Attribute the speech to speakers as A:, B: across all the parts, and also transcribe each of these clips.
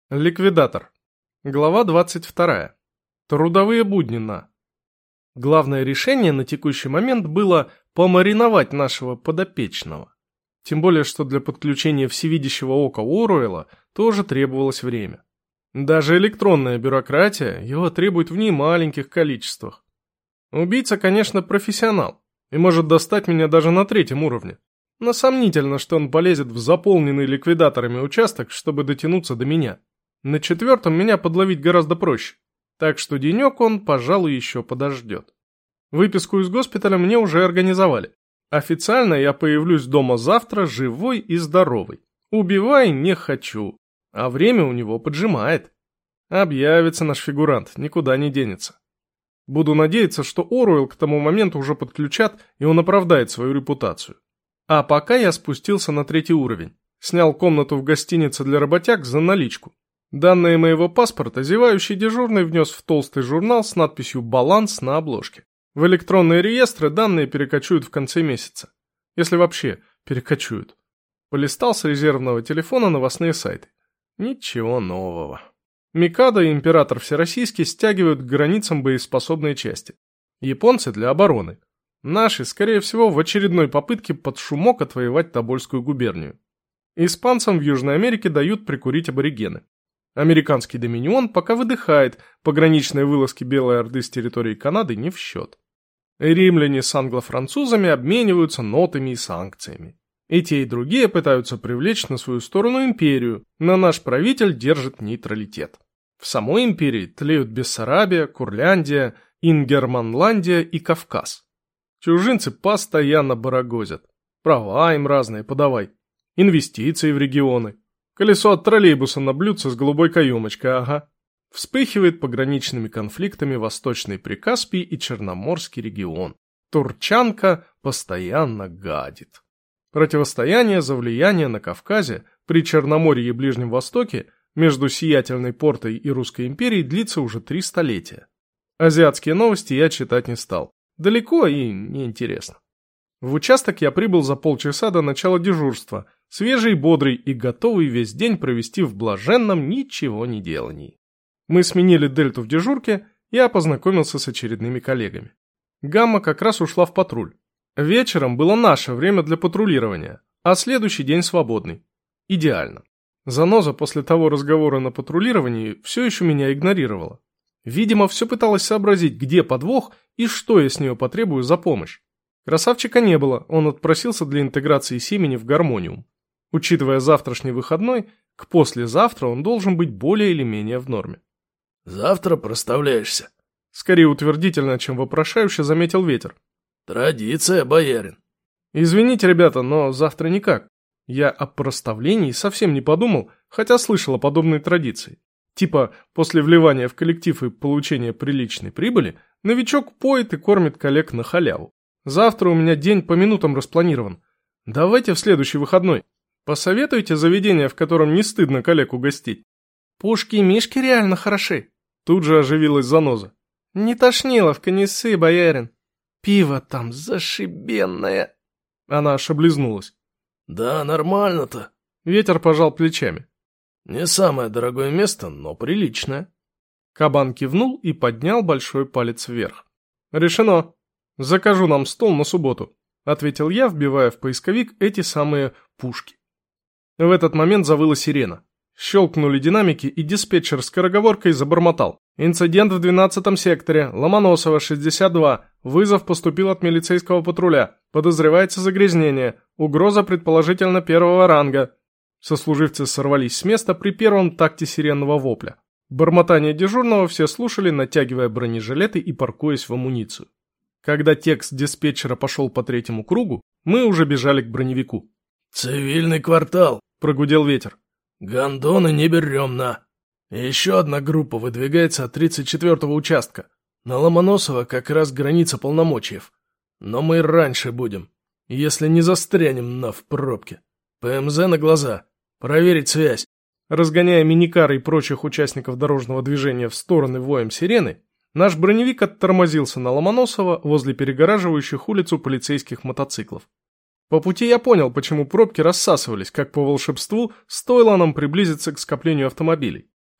A: Ликвидатор. Глава 22. Трудовые будни на. Главное решение на текущий момент было помариновать нашего подопечного. Тем более, что для подключения всевидящего ока Оруэлла тоже требовалось время. Даже электронная бюрократия его требует в немаленьких количествах. Убийца, конечно, профессионал и может достать меня даже на 3-м уровне. Но сомнительно, что он полезет в заполненный ликвидаторами участок, чтобы дотянуться до меня. На 4-м меня подловить гораздо проще, так что денек он, пожалуй, еще подождет. Выписку из госпиталя мне уже организовали. Официально я появлюсь дома завтра живой и здоровый. Убивай не хочу, а время у него поджимает. Объявится наш фигурант, никуда не денется. Буду надеяться, что Оруэлл к тому моменту уже подключат, и он оправдает свою репутацию. А пока я спустился на 3-й уровень. Снял комнату в гостинице для работяг за наличку. Данные моего паспорта зевающий дежурный внес в толстый журнал с надписью «Баланс» на обложке. В электронные реестры данные перекочуют в конце месяца. Если вообще перекочуют. Полистал с резервного телефона новостные сайты. Ничего нового. Микадо и Император Всероссийский стягивают к границам боеспособные части. Японцы для обороны. Наши, скорее всего, в очередной попытке под шумок отвоевать Тобольскую губернию. Испанцам в Южной Америке дают прикурить аборигены. Американский доминион пока выдыхает, пограничные вылазки Белой Орды с территории Канады не в счет. Римляне с англо-французами обмениваются нотами и санкциями. И те, и другие пытаются привлечь на свою сторону империю, но наш правитель держит нейтралитет. В самой империи тлеют Бессарабия, Курляндия, Ингерманландия и Кавказ. Чужинцы постоянно барагозят. Права им разные подавай. Инвестиции в регионы. Колесо от троллейбуса на блюдце с голубой каемочкой, ага. Вспыхивает пограничными конфликтами Восточный Прикаспий и Черноморский регион. Турчанка постоянно гадит. Противостояние за влияние на Кавказе, при Черноморье и Ближнем Востоке, между Сиятельной Портой и Русской империей длится уже 3 столетия. Азиатские новости я читать не стал. Далеко и неинтересно. В участок я прибыл за полчаса до начала дежурства, свежий, бодрый и готовый весь день провести в блаженном ничего не делании. Мы сменили дельту в дежурке, я познакомился с очередными коллегами. Гамма как раз ушла в патруль. Вечером было наше время для патрулирования, а следующий день свободный. Идеально. Заноза после того разговора на патрулировании все еще меня игнорировала. Видимо, все пыталась сообразить, где подвох и что я с нее потребую за помощь. Красавчика не было, он отпросился для интеграции семени в гармониум. Учитывая завтрашний выходной, к послезавтра он должен быть более или менее в норме.
B: «Завтра проставляешься?»
A: Скорее утвердительно, чем вопрошающе заметил Ветер.
B: «Традиция, боярин».
A: «Извините, ребята, но завтра никак. Я о проставлении совсем не подумал, хотя слышал о подобной традиции. Типа, после вливания в коллектив и получения приличной прибыли, новичок поет и кормит коллег на халяву. Завтра у меня день по минутам распланирован. Давайте в следующий выходной. Посоветуйте заведение, в котором не стыдно коллег угостить». «Пушки и мишки реально хороши», — тут же оживилась заноза. «Не тошниловка, не ссы, боярин. Пиво там зашибенное». Она аж облизнулась.
B: «Да, нормально-то».
A: Ветер пожал плечами.
B: «Не самое дорогое место, но приличное».
A: Кабан кивнул и поднял большой палец вверх. «Решено. Закажу нам стол на субботу», — ответил я, вбивая в поисковик эти самые пушки. В этот момент завыла сирена. Щелкнули динамики, и диспетчер скороговоркой забормотал. «Инцидент в 12-м секторе. Ломоносова, 62. Вызов поступил от милицейского патруля. Подозревается загрязнение. Угроза предположительно 1-го ранга». Сослуживцы сорвались с места при первом такте сиренного вопля. Бормотание дежурного все слушали, натягивая бронежилеты и паркуясь в амуницию. Когда текст диспетчера пошел по 3-му кругу, мы уже бежали к броневику.
B: «Цивильный квартал»,
A: — прогудел Ветер.
B: «Гондоны не берем на. Еще одна группа выдвигается от 34-го участка. На Ломоносова как раз граница полномочиев. Но мы раньше будем, если не застрянем в пробке. ПМЗ на глаза. Проверить связь».
A: Разгоняя миникары и прочих участников дорожного движения в стороны воем сирены, наш броневик оттормозился на Ломоносова возле перегораживающих улицу полицейских мотоциклов. По пути я понял, почему пробки рассасывались, как по волшебству, стоило нам приблизиться к скоплению автомобилей.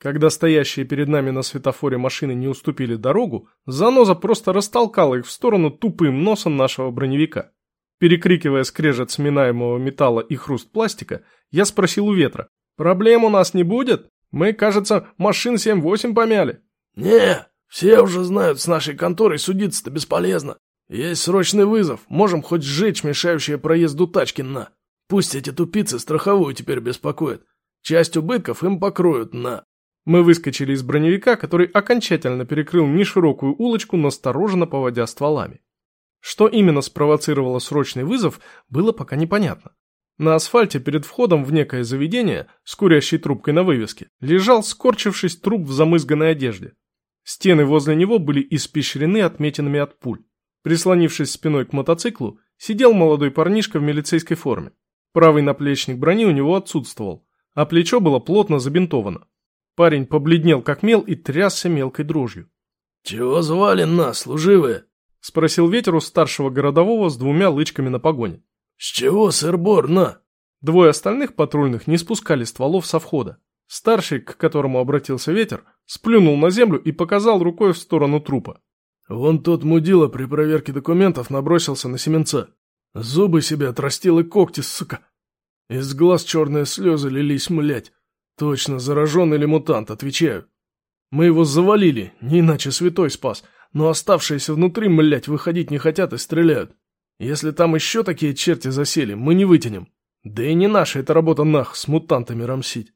A: Когда стоящие перед нами на светофоре машины не уступили дорогу, заноза просто растолкала их в сторону тупым носом нашего броневика. Перекрикивая скрежет сминаемого металла и хруст пластика, я спросил у Ветра: «Проблем у нас не будет? Мы, кажется, машин 7-8 помяли».
B: «Не, все уже знают, с нашей конторой судиться-то бесполезно. Есть срочный вызов, можем хоть сжечь мешающие проезду тачки на. Пусть эти тупицы страховую теперь беспокоят. Часть убытков им покроют на».
A: Мы выскочили из броневика, который окончательно перекрыл неширокую улочку, настороженно поводя стволами. Что именно спровоцировало срочный вызов, было пока непонятно. На асфальте перед входом в некое заведение, с курящей трубкой на вывеске, лежал, скорчившись, труп в замызганной одежде. Стены возле него были испещрены отметинами от пуль. Прислонившись спиной к мотоциклу, сидел молодой парнишка в милицейской форме. Правый наплечник брони у него отсутствовал, а плечо было плотно забинтовано. Парень побледнел как мел и трясся мелкой дрожью.
B: «Чего звали нас, служивые?»
A: — спросил Ветер у старшего городового с 2 лычками на погоне.
B: «С чего, сыр-бор, на?»
A: 2 остальных патрульных не спускали стволов со входа. Старший, к которому обратился Ветер, сплюнул на землю и показал рукой в сторону трупа.
B: «Вон тот мудила при проверке документов набросился на семенца. Зубы себе отрастил и когти, сука. Из глаз черные слезы лились, млять. Точно, заражен или мутант, отвечаю. Мы его завалили, не иначе святой спас, но оставшиеся внутри, млять, выходить не хотят и стреляют. Если там еще такие черти засели, мы не вытянем. Да и не наша эта работа нах с мутантами рамсить».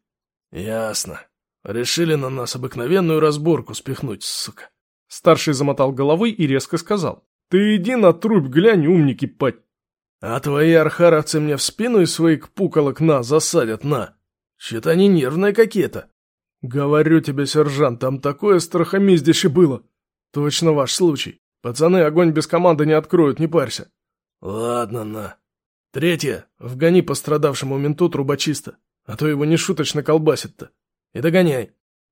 B: «Ясно. Решили на нас обыкновенную разборку спихнуть, сука».
A: Старший замотал головой и резко сказал: «Ты иди на труп глянь, умник ипать».
B: «А твои архаровцы мне в спину из своих пуколок на засадят, на. Чё-то они нервные какие-то».
A: «Говорю тебе, сержант, там такое страхомиздище было. Точно ваш случай. Пацаны огонь без команды не откроют, не парься».
B: «Ладно, на. Третье. Вгони пострадавшему менту трубочиста, а то его нешуточно колбасит-то. И догоняй.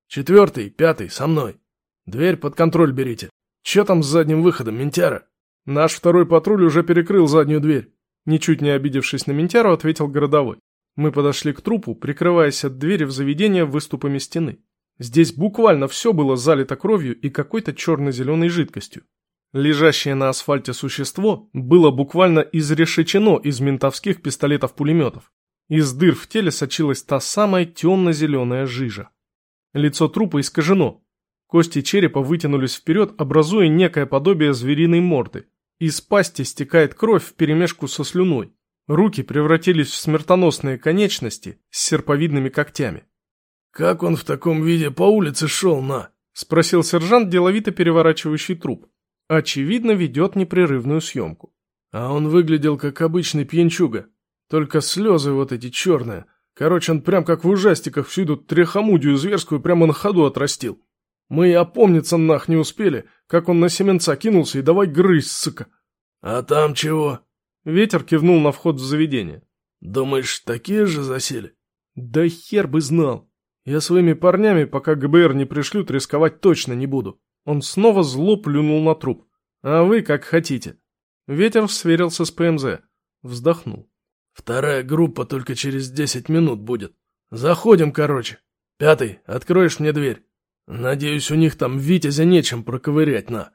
B: 4, 5 со мной. Дверь под контроль берите. Чё там с задним выходом, ментяра?»
A: «Наш 2-й патруль уже перекрыл заднюю дверь», — ничуть не обидевшись на ментяру, ответил городовой. Мы подошли к трупу, прикрываясь от двери в заведение выступами стены. Здесь буквально все было залито кровью и какой-то черно-зеленой жидкостью. Лежащее на асфальте существо было буквально изрешечено из ментовских пистолетов-пулеметов. Из дыр в теле сочилась та самая темно-зеленая жижа. Лицо трупа искажено. Кости черепа вытянулись вперед, образуя некое подобие звериной морды. Из пасти стекает кровь вперемешку со слюной. Руки превратились в смертоносные конечности с серповидными когтями.
B: «Как он в таком виде по улице шел, на?»
A: — спросил сержант, деловито переворачивающий труп. Очевидно, ведет непрерывную съемку.
B: «А он выглядел как обычный пьянчуга. Только слезы вот эти черные. Короче, он прям как в ужастиках всю эту тряхомудию зверскую прямо на ходу отрастил. Мы и опомниться нах не успели, как он на семенца кинулся и давай грызть, сука». «А там чего?»
A: Ветер кивнул на вход в заведение.
B: «Думаешь, такие же засели?»
A: «Да хер бы знал. Я своими парнями, пока ГБР не пришлют, рисковать точно не буду». Он снова зло плюнул на труп. «А вы как хотите». Ветер сверился с ПМЗ. Вздохнул.
B: 2-я группа только через 10 минут будет. Заходим, короче. 5, откроешь мне дверь. Надеюсь, у них там Витязя нечем проковырять, на.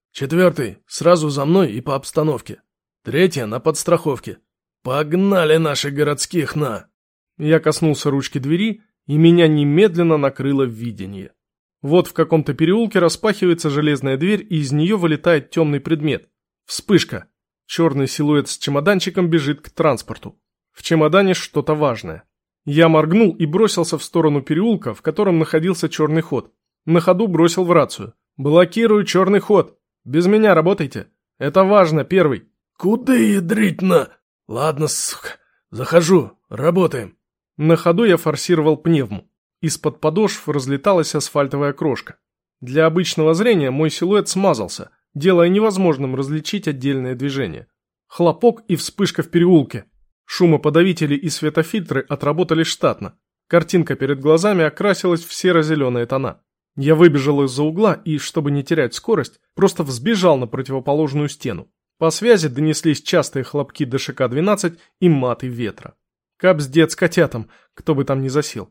B: 4, сразу за мной и по обстановке. 3 на подстраховке. Погнали наших городских, на.
A: Я коснулся ручки двери, и меня немедленно накрыло видение. Вот в каком-то переулке распахивается железная дверь, и из нее вылетает темный предмет. Вспышка. Черный силуэт с чемоданчиком бежит к транспорту. В чемодане что-то важное. Я моргнул и бросился в сторону переулка, в котором находился черный ход. На ходу бросил в рацию. «Блокирую черный ход. Без меня работайте. Это важно, 1».
B: «Куда ядрить на? Ладно, сука. Захожу. Работаем».
A: На ходу я форсировал пневму. Из-под подошв разлеталась асфальтовая крошка. Для обычного зрения мой силуэт смазался, делая невозможным различить отдельные движения. Хлопок и вспышка в переулке. Шумоподавители и светофильтры отработали штатно. Картинка перед глазами окрасилась в серо-зеленые тона. Я выбежал из-за угла и, чтобы не терять скорость, просто взбежал на противоположную стену. По связи донеслись частые хлопки ДШК-12 и маты Ветра. Капздец котятам, кто бы там ни засел.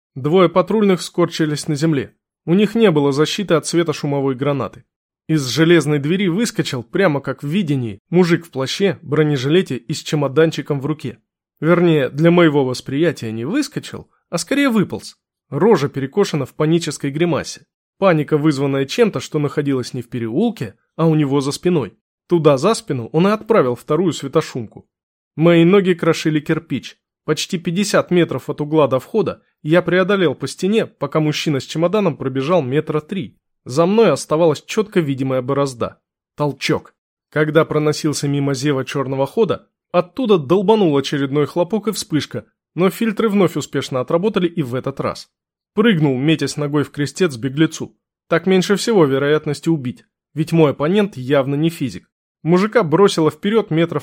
A: Двое патрульных скорчились на земле. У них не было защиты от светошумовой гранаты. Из железной двери выскочил, прямо как в видении, мужик в плаще, бронежилете и с чемоданчиком в руке. Вернее, для моего восприятия не выскочил, а скорее выполз. Рожа перекошена в панической гримасе. Паника, вызванная чем-то, что находилось не в переулке, а у него за спиной. Туда за спину он и отправил вторую светошумку. Мои ноги крошили кирпич. Почти 50 метров от угла до входа я преодолел по стене, пока мужчина с чемоданом пробежал 3 метра. За мной оставалась четко видимая борозда. Толчок. Когда проносился мимо зева черного хода, оттуда долбанул очередной хлопок и вспышка, но фильтры вновь успешно отработали и в этот раз. Прыгнул, метясь ногой в крестец беглецу. Так меньше всего вероятности убить, ведь мой оппонент явно не физик. Мужика бросило вперед 5 метров.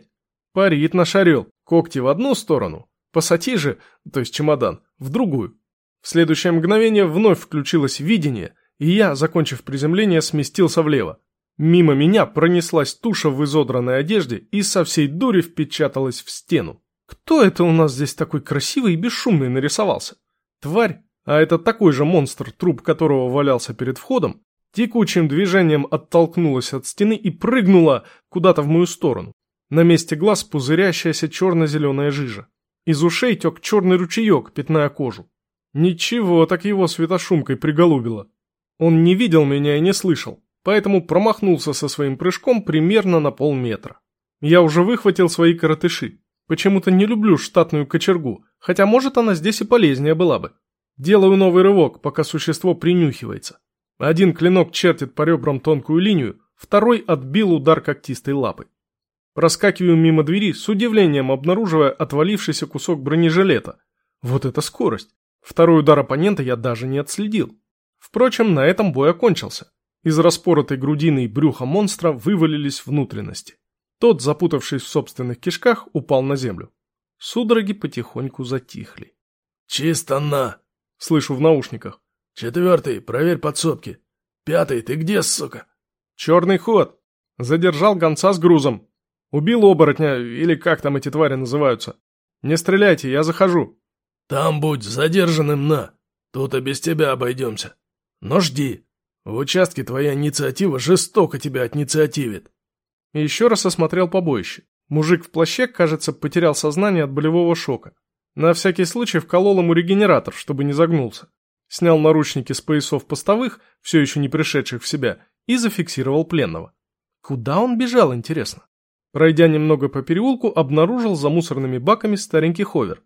A: Парит наш орел, когти в одну сторону, пассати же, то есть чемодан, в другую. В следующее мгновение вновь включилось видение, и я, закончив приземление, сместился влево. Мимо меня пронеслась туша в изодранной одежде и со всей дури впечаталась в стену. Кто это у нас здесь такой красивый и бесшумный нарисовался? Тварь, а это такой же монстр, труп которого валялся перед входом, текучим движением оттолкнулась от стены и прыгнула куда-то в мою сторону. На месте глаз пузырящаяся черно-зеленая жижа. Из ушей тек черный ручеек, пятная кожу. Ничего, так его светошумкой приголубило. Он не видел меня и не слышал, поэтому промахнулся со своим прыжком примерно на полметра. Я уже выхватил свои коротыши. Почему-то не люблю штатную кочергу, хотя может она здесь и полезнее была бы. Делаю новый рывок, пока существо принюхивается. Один клинок чертит по ребрам тонкую линию, второй отбил удар когтистой лапы. Проскакиваю мимо двери, с удивлением обнаруживая отвалившийся кусок бронежилета. Вот это скорость! Второй удар оппонента я даже не отследил. Впрочем, на этом бой окончился. Из распоротой грудины и брюха монстра вывалились внутренности. Тот, запутавшись в собственных кишках, упал на землю. Судороги потихоньку затихли.
B: «Чисто на!»
A: — слышу в наушниках.
B: «4, проверь подсобки. 5, ты где, сука?»
A: «Черный ход. Задержал гонца с грузом. Убил оборотня, или как там эти твари называются. Не стреляйте, я захожу».
B: «Там будь задержанным на. Тут и без тебя обойдемся. Но жди. В участке твоя инициатива жестоко тебя отнициативит».
A: И еще раз осмотрел побоище. Мужик в плаще, кажется, потерял сознание от болевого шока. На всякий случай вколол ему регенератор, чтобы не загнулся. Снял наручники с поясов постовых, все еще не пришедших в себя, и зафиксировал пленного. Куда он бежал, интересно? Пройдя немного по переулку, обнаружил за мусорными баками старенький ховер.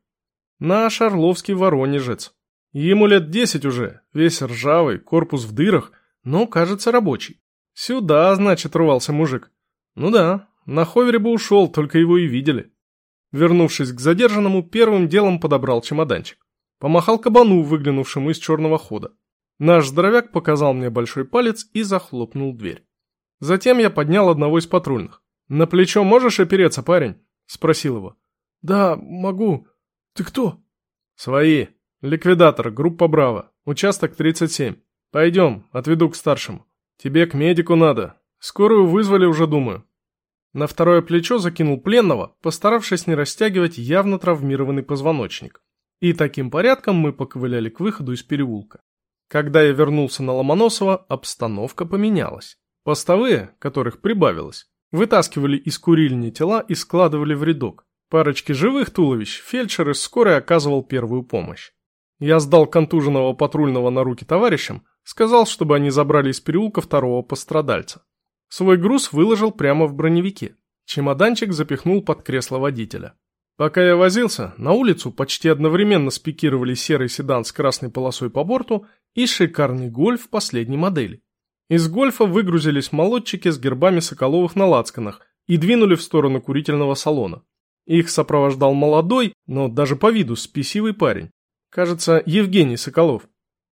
A: Наш орловский воронежец. Ему лет 10 уже, весь ржавый, корпус в дырах, но, кажется, рабочий. Сюда, значит, рвался мужик. Ну да, на ховере бы ушел, только его и видели. Вернувшись к задержанному, первым делом подобрал чемоданчик. Помахал кабану, выглянувшему из черного хода. Наш здоровяк показал мне большой палец и захлопнул дверь. Затем я поднял одного из патрульных. «На плечо можешь опереться, парень?» – спросил его.
B: «Да, могу. Ты кто?»
A: «Свои. Ликвидатор, группа Браво. Участок 37. Пойдем, отведу к старшему. Тебе к медику надо. Скорую вызвали уже, думаю». На второе плечо закинул пленного, постаравшись не растягивать явно травмированный позвоночник. И таким порядком мы поковыляли к выходу из переулка. Когда я вернулся на Ломоносова, обстановка поменялась. Постовые, которых прибавилось, вытаскивали из курильни тела и складывали в рядок. Парочке живых туловищ фельдшер из скорой оказывал первую помощь. Я сдал контуженного патрульного на руки товарищам, сказал, чтобы они забрали из переулка второго пострадальца. Свой груз выложил прямо в броневике. Чемоданчик запихнул под кресло водителя. Пока я возился, на улицу почти одновременно спикировали серый седан с красной полосой по борту и шикарный гольф последней модели. Из гольфа выгрузились молодчики с гербами Соколовых на лацканах и двинули в сторону курительного салона. Их сопровождал молодой, но даже по виду спесивый парень. Кажется, Евгений Соколов.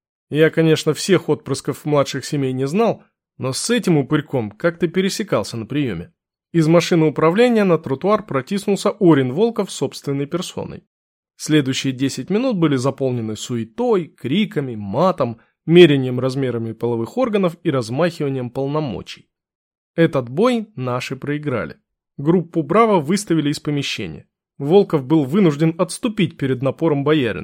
A: Я, конечно, всех отпрысков младших семей не знал, но с этим упырьком как-то пересекался на приеме. Из машины управления на тротуар протиснулся Орин Волков собственной персоной. Следующие 10 минут были заполнены суетой, криками, матом, мерянием размерами половых органов и размахиванием полномочий. Этот бой наши проиграли. Группу «Браво» выставили из помещения. Волков был вынужден отступить перед напором боярина.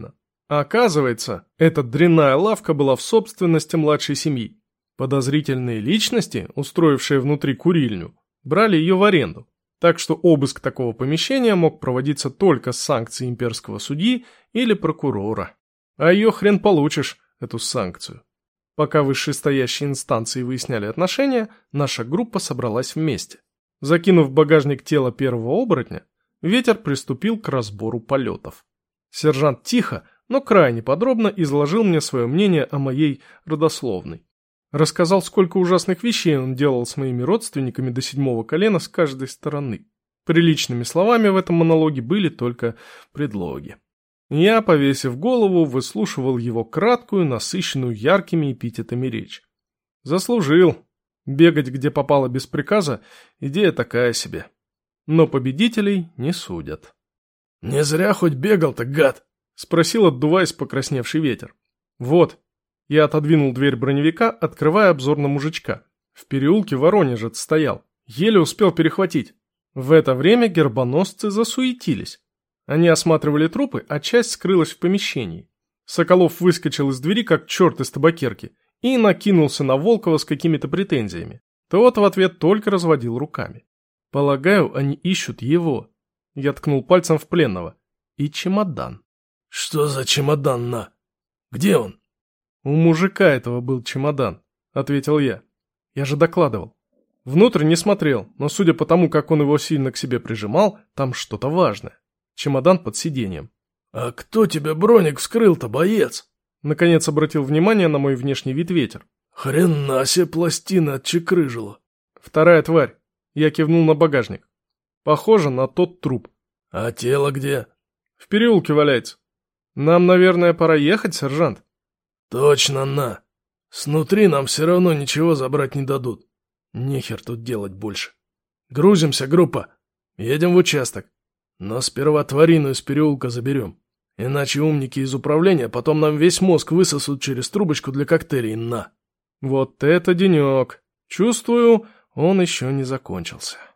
A: А оказывается, эта дрянная лавка была в собственности младшей семьи. Подозрительные личности, устроившие внутри курильню, брали ее в аренду. Так что обыск такого помещения мог проводиться только с санкцией имперского судьи или прокурора. А ее хрен получишь, эту санкцию. Пока вышестоящие инстанции выясняли отношения, наша группа собралась вместе. Закинув в багажник тело первого оборотня, Ветер приступил к разбору полетов. Сержант тихо, но крайне подробно изложил мне свое мнение о моей родословной. Рассказал, сколько ужасных вещей он делал с моими родственниками до 7-го колена с каждой стороны. Приличными словами в этом монологе были только предлоги. Я, повесив голову, выслушивал его краткую, насыщенную яркими эпитетами речь. Заслужил. Бегать где попало без приказа – идея такая себе. Но победителей не судят.
B: «Не зря хоть бегал-то, гад!»
A: – спросил, отдуваясь покрасневший Ветер. «Вот». Я отодвинул дверь броневика, открывая обзор на мужичка. В переулке Воронежец стоял. Еле успел перехватить. В это время гербоносцы засуетились. Они осматривали трупы, а часть скрылась в помещении. Соколов выскочил из двери, как черт из табакерки, и накинулся на Волкова с какими-то претензиями. Тот в ответ только разводил руками. Полагаю, они ищут его. Я ткнул пальцем в пленного. И чемодан.
B: «Что за чемодан, на? Где он?»
A: «У мужика этого был чемодан», — ответил я. «Я же докладывал. Внутрь не смотрел, но судя по тому, как он его сильно к себе прижимал, там что-то важное. Чемодан под сиденьем».
B: «А кто тебе броник вскрыл-то, боец?»
A: Наконец обратил внимание на мой внешний вид Ветер.
B: «Хрена себе пластина отчекрыжила».
A: «Вторая тварь». Я кивнул на багажник. «Похоже на тот труп».
B: «А тело где?»
A: «В переулке валяется. Нам, наверное, пора ехать, сержант?»
B: «Точно, на. Снутри нам все равно ничего забрать не дадут. Нехер тут делать больше. Грузимся, группа. Едем в участок. Но сперва тварину из переулка заберем. Иначе умники из управления потом нам весь мозг высосут через трубочку для коктейлей, на».
A: Вот это денек. Чувствую, он еще не закончился.